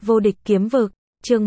Vô địch kiếm vực, chương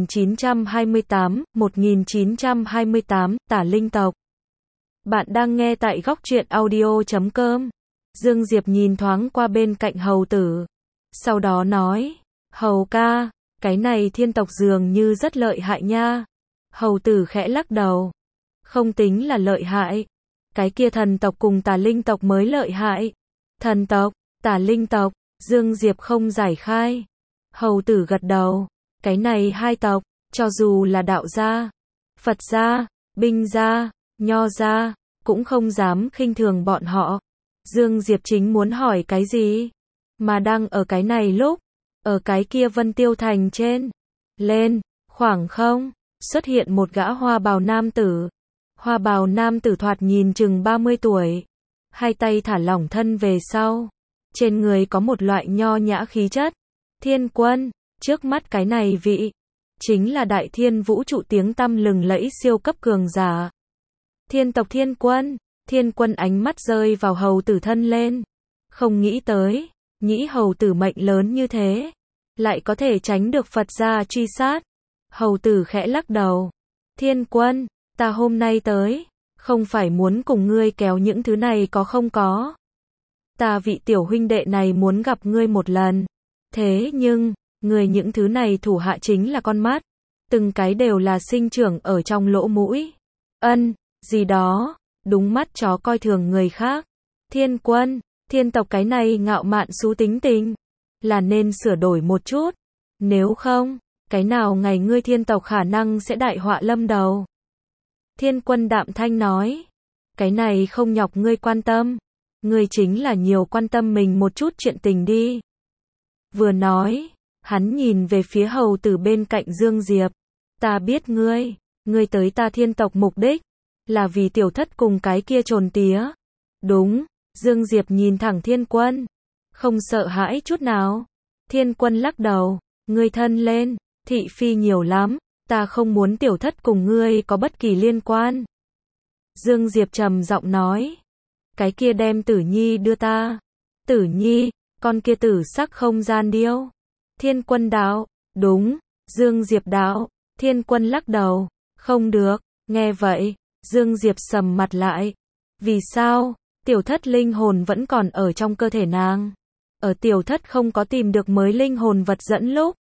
1928, Tả Linh tộc. Bạn đang nghe tại góc truyện audio.com. Dương Diệp nhìn thoáng qua bên cạnh hầu tử. Sau đó nói, hầu ca, cái này thiên tộc dường như rất lợi hại nha. Hầu tử khẽ lắc đầu. Không tính là lợi hại. Cái kia thần tộc cùng Tả Linh tộc mới lợi hại. Thần tộc, Tả Linh tộc, Dương Diệp không giải khai. Hầu tử gật đầu. Cái này hai tộc, cho dù là đạo gia, Phật gia, Binh gia, Nho gia, cũng không dám khinh thường bọn họ. Dương Diệp chính muốn hỏi cái gì? Mà đang ở cái này lúc, ở cái kia Vân Tiêu Thành trên, lên, khoảng không, xuất hiện một gã hoa bào nam tử. Hoa bào nam tử thoạt nhìn chừng 30 tuổi. Hai tay thả lỏng thân về sau. Trên người có một loại nho nhã khí chất. Thiên Quân, trước mắt cái này vị, chính là đại thiên vũ trụ tiếng tăm lừng lẫy siêu cấp cường giả. Thiên tộc Thiên Quân, Thiên Quân ánh mắt rơi vào hầu tử thân lên. Không nghĩ tới, nghĩ hầu tử mệnh lớn như thế, lại có thể tránh được Phật gia truy sát. Hầu tử khẽ lắc đầu. Thiên Quân, ta hôm nay tới, không phải muốn cùng ngươi kéo những thứ này có không có. Ta vị tiểu huynh đệ này muốn gặp ngươi một lần. Thế nhưng, ngươi những thứ này thủ hạ chính là con mắt. Từng cái đều là sinh trưởng ở trong lỗ mũi. Gì đó, đúng mắt chó coi thường người khác. Thiên Quân, thiên tộc cái này ngạo mạn xú tính tình, là nên sửa đổi một chút. Nếu không, cái nào ngày ngươi thiên tộc khả năng sẽ đại họa lâm đầu. Thiên Quân đạm thanh nói, cái này không nhọc ngươi quan tâm. Ngươi chính là nhiều quan tâm mình một chút chuyện tình đi. Vừa nói, hắn nhìn về phía hầu tử bên cạnh Dương Diệp. Ta biết ngươi tới ta thiên tộc mục đích, là vì tiểu thất cùng cái kia trồn tía. Đúng, Dương Diệp nhìn thẳng Thiên Quân, không sợ hãi chút nào. Thiên Quân lắc đầu, ngươi thân lên, thị phi nhiều lắm, ta không muốn tiểu thất cùng ngươi có bất kỳ liên quan. Dương Diệp trầm giọng nói, cái kia đem Tử Nhi đưa ta. Tử Nhi, con kia tử sắc không gian điêu. Thiên Quân đạo, đúng. Dương Diệp đạo. Thiên Quân lắc đầu, không được. Nghe vậy, Dương Diệp sầm mặt lại. Vì sao? Tiểu thất linh hồn vẫn còn ở trong cơ thể nàng. Ở tiểu thất không có tìm được mới linh hồn vật dẫn lúc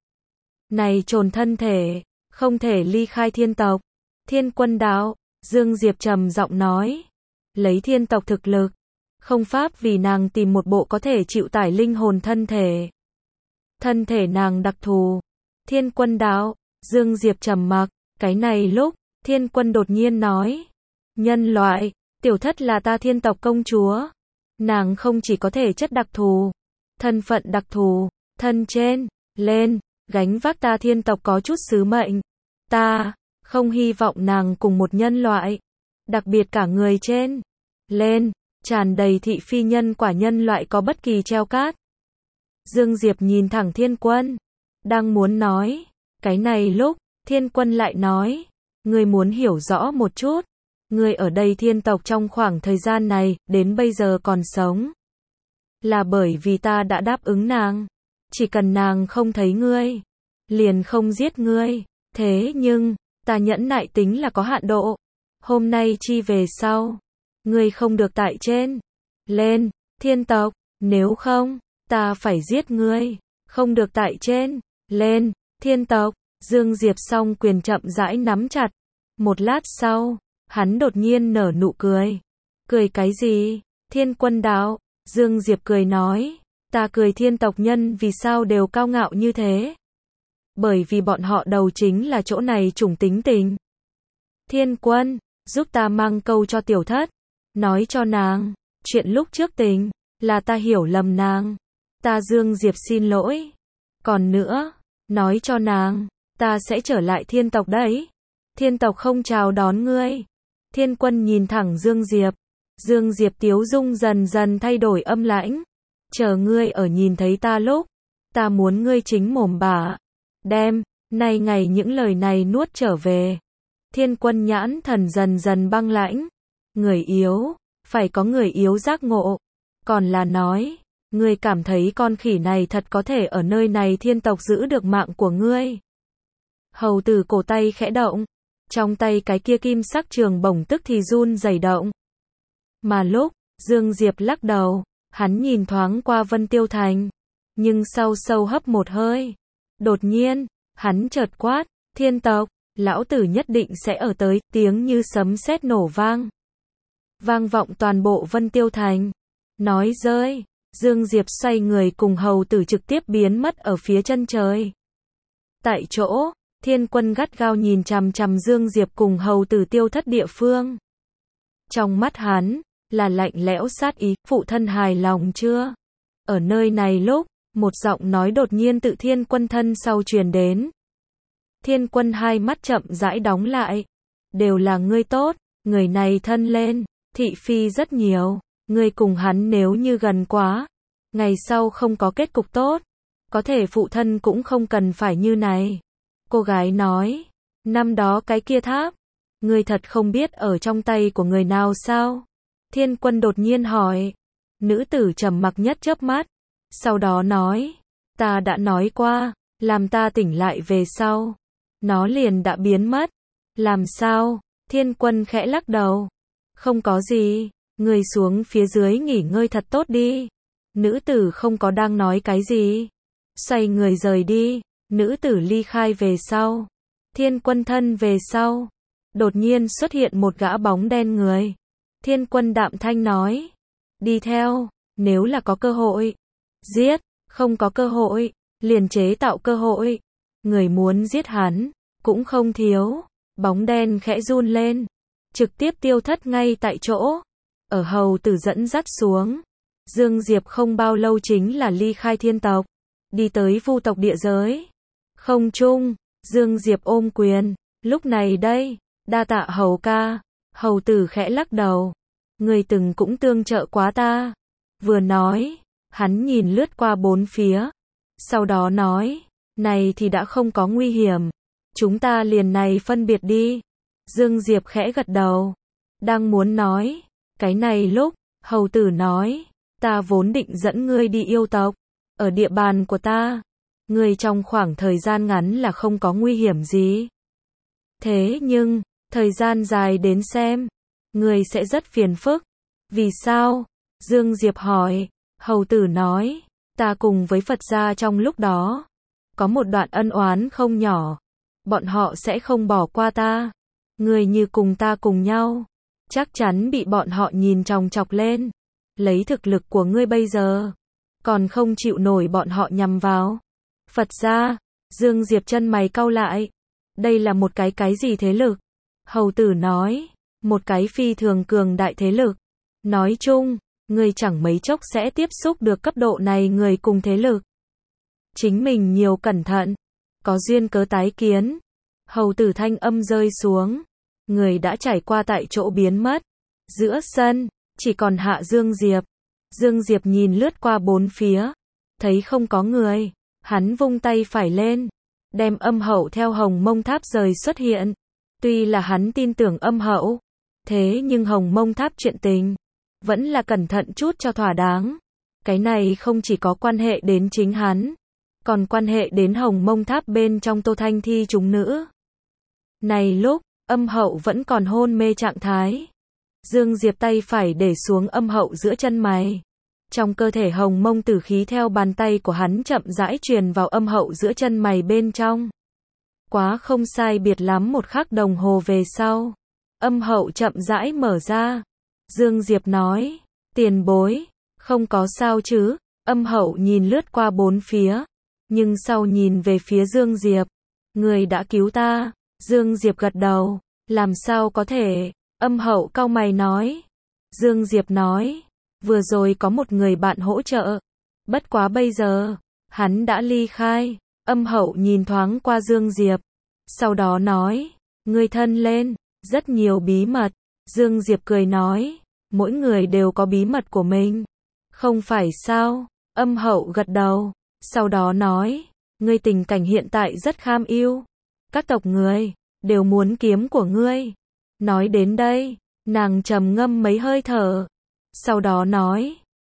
này trồn thân thể, không thể ly khai thiên tộc. Thiên Quân đạo. Dương Diệp trầm giọng nói, lấy thiên tộc thực lực, không pháp vì nàng tìm một bộ có thể chịu tải linh hồn thân thể. Thân thể nàng đặc thù. Thiên Quân đạo. Dương Diệp trầm mặc. Cái này lúc, Thiên Quân đột nhiên nói, nhân loại, tiểu thất là ta thiên tộc công chúa. Nàng không chỉ có thể chất đặc thù, thân phận đặc thù, thân trên, lên, gánh vác ta thiên tộc có chút sứ mệnh. Ta không hy vọng nàng cùng một nhân loại, đặc biệt cả người trên, lên, tràn đầy thị phi nhân quả nhân loại có bất kỳ treo cát. Dương Diệp nhìn thẳng Thiên Quân, đang muốn nói, cái này lúc, Thiên Quân lại nói, ngươi muốn hiểu rõ một chút, ngươi ở đây thiên tộc trong khoảng thời gian này, đến bây giờ còn sống, là bởi vì ta đã đáp ứng nàng, chỉ cần nàng không thấy ngươi, liền không giết ngươi. Thế nhưng, ta nhẫn nại tính là có hạn độ. Hôm nay chi về sau, ngươi không được tại trên, lên, thiên tộc, nếu không, ta phải giết ngươi. Không được tại trên, lên, thiên tộc. Dương Diệp song quyền chậm rãi nắm chặt. Một lát sau, hắn đột nhiên nở nụ cười. Cười cái gì? Thiên Quân đạo. Dương Diệp cười nói, ta cười thiên tộc nhân vì sao đều cao ngạo như thế? Bởi vì bọn họ đầu chính là chỗ này chủng tính tình. Thiên Quân, giúp ta mang câu cho tiểu thất, nói cho nàng, chuyện lúc trước tình, là ta hiểu lầm nàng. Ta Dương Diệp xin lỗi. Còn nữa, nói cho nàng, ta sẽ trở lại thiên tộc đấy. Thiên tộc không chào đón ngươi. Thiên Quân nhìn thẳng Dương Diệp. Dương Diệp tiếu dung dần dần thay đổi âm lãnh. Chờ ngươi ở nhìn thấy ta lúc, ta muốn ngươi chính mồm bả, đem, nay ngày những lời này nuốt trở về. Thiên Quân nhãn thần dần dần băng lãnh. Người yếu, phải có người yếu giác ngộ. Còn là nói, Ngươi cảm thấy con khỉ này thật có thể ở nơi này thiên tộc giữ được mạng của ngươi. Hầu tử cổ tay khẽ động, trong tay cái kia kim sắc trường bổng tức thì run rẩy động. Mà lúc, Dương Diệp lắc đầu, hắn nhìn thoáng qua Vân Tiêu Thành, nhưng sau sâu hấp một hơi. Đột nhiên, hắn chợt quát, thiên tộc, lão tử nhất định sẽ ở tới, tiếng như sấm sét nổ vang. Vang vọng toàn bộ Vân Tiêu Thành. Nói rơi, Dương Diệp xoay người cùng hầu tử trực tiếp biến mất ở phía chân trời. Tại chỗ, Thiên Quân gắt gao nhìn chằm chằm Dương Diệp cùng hầu tử tiêu thất địa phương. Trong mắt hắn, là lạnh lẽo sát ý, phụ thân hài lòng chưa? Ở nơi này lúc, một giọng nói đột nhiên tự Thiên Quân thân sau truyền đến. Thiên Quân hai mắt chậm rãi đóng lại. Đều là ngươi tốt, người này thân lên, thị phi rất nhiều, ngươi cùng hắn nếu như gần quá, ngày sau không có kết cục tốt, có thể phụ thân cũng không cần phải như này. Cô gái nói, năm đó cái kia tháp, ngươi thật không biết ở trong tay của người nào sao? Thiên Quân đột nhiên hỏi. Nữ tử trầm mặc nhất chớp mắt, sau đó nói, ta đã nói qua, làm ta tỉnh lại về sau, nó liền đã biến mất. Làm sao? Thiên Quân khẽ lắc đầu. Không có gì, người xuống phía dưới nghỉ ngơi thật tốt đi. Nữ tử không có đang nói cái gì. Xoay người rời đi, nữ tử ly khai về sau. Thiên Quân thân về sau. Đột nhiên xuất hiện một gã bóng đen người. Thiên Quân đạm thanh nói. Đi theo, nếu là có cơ hội. Giết, không có cơ hội, liền chế tạo cơ hội. Người muốn giết hắn, cũng không thiếu. Bóng đen khẽ run lên, trực tiếp tiêu thất ngay tại chỗ. Ở hầu tử dẫn dắt xuống, Dương Diệp không bao lâu chính là ly khai thiên tộc, đi tới vu tộc địa giới. Không trung, Dương Diệp ôm quyền, lúc này đây, đa tạ hầu ca. Hầu tử khẽ lắc đầu, người từng cũng tương trợ quá ta. Vừa nói, hắn nhìn lướt qua bốn phía, sau đó nói, này thì đã không có nguy hiểm, chúng ta liền này phân biệt đi. Dương Diệp khẽ gật đầu, đang muốn nói, cái này lúc, hầu tử nói, ta vốn định dẫn ngươi đi yêu tộc, ở địa bàn của ta, ngươi trong khoảng thời gian ngắn là không có nguy hiểm gì. Thế nhưng, thời gian dài đến xem, ngươi sẽ rất phiền phức. Vì sao? Dương Diệp hỏi. Hầu tử nói, ta cùng với Phật gia trong lúc đó, có một đoạn ân oán không nhỏ, bọn họ sẽ không bỏ qua ta. Ngươi như cùng ta cùng nhau, chắc chắn bị bọn họ nhìn chòng chọc lên. Lấy thực lực của ngươi bây giờ, còn không chịu nổi bọn họ nhằm vào. Phật gia, Dương Diệp chân mày cau lại. Đây là một cái gì thế lực? Hầu tử nói, một cái phi thường cường đại thế lực. Nói chung, ngươi chẳng mấy chốc sẽ tiếp xúc được cấp độ này người cùng thế lực. Chính mình nhiều cẩn thận, có duyên cớ tái kiến. Hầu tử thanh âm rơi xuống, người đã trải qua tại chỗ biến mất. Giữa sân, chỉ còn Hạ Dương Diệp. Dương Diệp nhìn lướt qua bốn phía, thấy không có người, hắn vung tay phải lên, đem Âm Hậu theo Hồng Mông Tháp rời xuất hiện. Tuy là hắn tin tưởng Âm Hậu, thế nhưng Hồng Mông Tháp chuyện tình, vẫn là cẩn thận chút cho thỏa đáng. Cái này không chỉ có quan hệ đến chính hắn, còn quan hệ đến Hồng Mông Tháp bên trong Tô Thanh Thi chúng nữ. Này lúc, Âm Hậu vẫn còn hôn mê trạng thái. Dương Diệp tay phải để xuống Âm Hậu giữa chân mày. Trong cơ thể hồng mông tử khí theo bàn tay của hắn chậm rãi truyền vào Âm Hậu giữa chân mày bên trong. Quá không sai biệt lắm một khắc đồng hồ về sau, Âm Hậu chậm rãi mở ra. Dương Diệp nói, tiền bối, không có sao chứ? Âm Hậu nhìn lướt qua bốn phía, nhưng sau nhìn về phía Dương Diệp. Người đã cứu ta. Dương Diệp gật đầu, làm sao có thể? Âm Hậu cau mày nói. Dương Diệp nói, vừa rồi có một người bạn hỗ trợ, bất quá bây giờ, hắn đã ly khai. Âm Hậu nhìn thoáng qua Dương Diệp, sau đó nói, ngươi thân lên, rất nhiều bí mật. Dương Diệp cười nói, mỗi người đều có bí mật của mình, không phải sao? Âm Hậu gật đầu, sau đó nói, ngươi tình cảnh hiện tại rất kham ưu, các tộc người đều muốn kiếm của ngươi. Nói đến đây, nàng trầm ngâm mấy hơi thở, sau đó nói,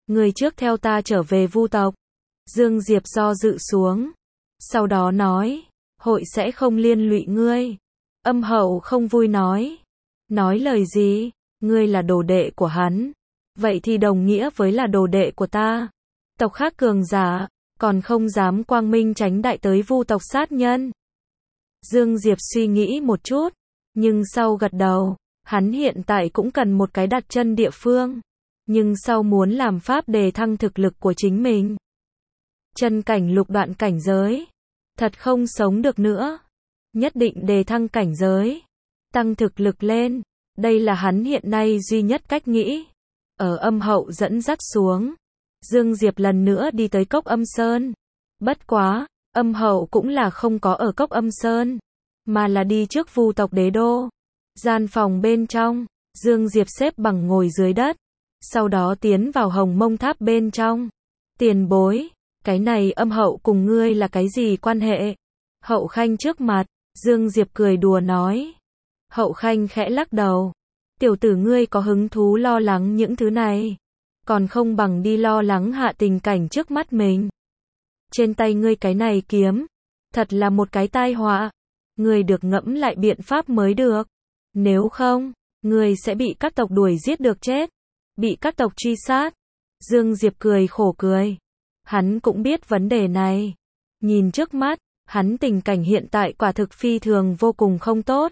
Ngươi trước theo ta trở về Vu tộc. Dương Diệp do dự xuống. Sau đó nói, hội sẽ không liên lụy ngươi. Âm Hậu không vui nói. Nói lời gì? Ngươi là đồ đệ của hắn. Vậy thì đồng nghĩa với là đồ đệ của ta. Tộc khác cường giả, còn không dám quang minh tránh đại tới Vu tộc sát nhân. Dương Diệp suy nghĩ một chút, nhưng sau gật đầu, hắn hiện tại cũng cần một cái đặt chân địa phương, nhưng sau muốn làm pháp đề thăng thực lực của chính mình. Chân cảnh lục đoạn cảnh giới, thật không sống được nữa, nhất định đề thăng cảnh giới, tăng thực lực lên, đây là hắn hiện nay duy nhất cách nghĩ. Ở Âm Hậu dẫn dắt xuống, Dương Diệp lần nữa đi tới Cốc Âm Sơn. Bất quá, Âm Hậu cũng là không có ở Cốc Âm Sơn, mà là đi trước Vu tộc đế đô. Gian phòng bên trong, Dương Diệp xếp bằng ngồi dưới đất, sau đó tiến vào Hồng Mông Tháp bên trong. Tiền bối, cái này Âm Hậu cùng ngươi là cái gì quan hệ? Hậu Khanh trước mặt, Dương Diệp cười đùa nói. Hậu Khanh khẽ lắc đầu. Tiểu tử ngươi có hứng thú lo lắng những thứ này, còn không bằng đi lo lắng hạ tình cảnh trước mắt mình. Trên tay ngươi cái này kiếm, thật là một cái tai họa. Ngươi được ngẫm lại biện pháp mới được. Nếu không, ngươi sẽ bị các tộc đuổi giết được chết, bị các tộc truy sát. Dương Diệp cười khổ cười. Hắn cũng biết vấn đề này. Nhìn trước mắt, hắn tình cảnh hiện tại quả thực phi thường vô cùng không tốt.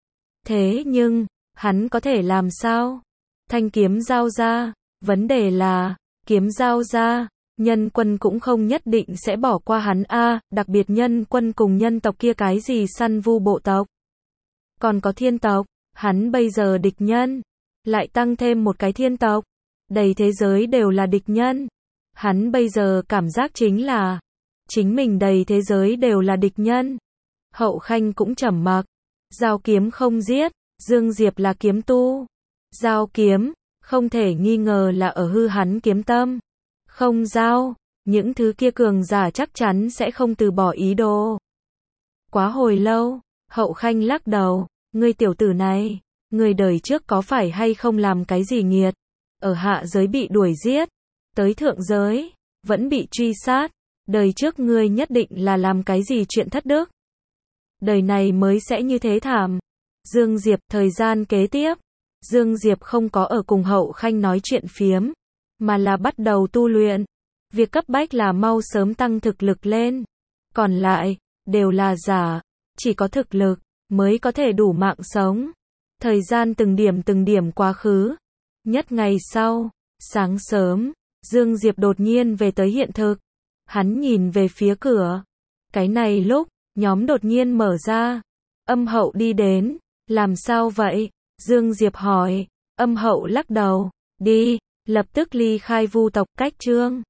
Thế nhưng, hắn có thể làm sao? Thanh kiếm giao ra, vấn đề là, kiếm giao ra, Nhân Quân cũng không nhất định sẽ bỏ qua hắn a, đặc biệt Nhân Quân cùng nhân tộc kia cái gì săn vu bộ tộc. Còn có thiên tộc, hắn bây giờ địch nhân, lại tăng thêm một cái thiên tộc, đầy thế giới đều là địch nhân. Hắn bây giờ cảm giác chính là, chính mình đầy thế giới đều là địch nhân. Hậu Khanh cũng trầm mặc, giao kiếm không giết, Dương Diệp là kiếm tu. Giao kiếm, không thể nghi ngờ là ở hư hắn kiếm tâm. Không giao, những thứ kia cường giả chắc chắn sẽ không từ bỏ ý đồ. Quá hồi lâu, Hậu Khanh lắc đầu, ngươi tiểu tử này, ngươi đời trước có phải hay không làm cái gì nghiệt? Ở hạ giới bị đuổi giết, tới thượng giới, vẫn bị truy sát, đời trước ngươi nhất định là làm cái gì chuyện thất đức. Đời này mới sẽ như thế thảm. Dương Diệp thời gian kế tiếp, Dương Diệp không có ở cùng Hậu Khanh nói chuyện phiếm, mà là bắt đầu tu luyện. Việc cấp bách là mau sớm tăng thực lực lên. Còn lại, đều là giả, chỉ có thực lực, mới có thể đủ mạng sống. Thời gian từng điểm quá khứ. Nhất ngày sau, sáng sớm, Dương Diệp đột nhiên về tới hiện thực. Hắn nhìn về phía cửa. Cái này lúc, nhóm đột nhiên mở ra. Âm Hậu đi đến. Làm sao vậy? Dương Diệp hỏi. Âm Hậu lắc đầu. Đi, lập tức ly khai Vu tộc. Cách chương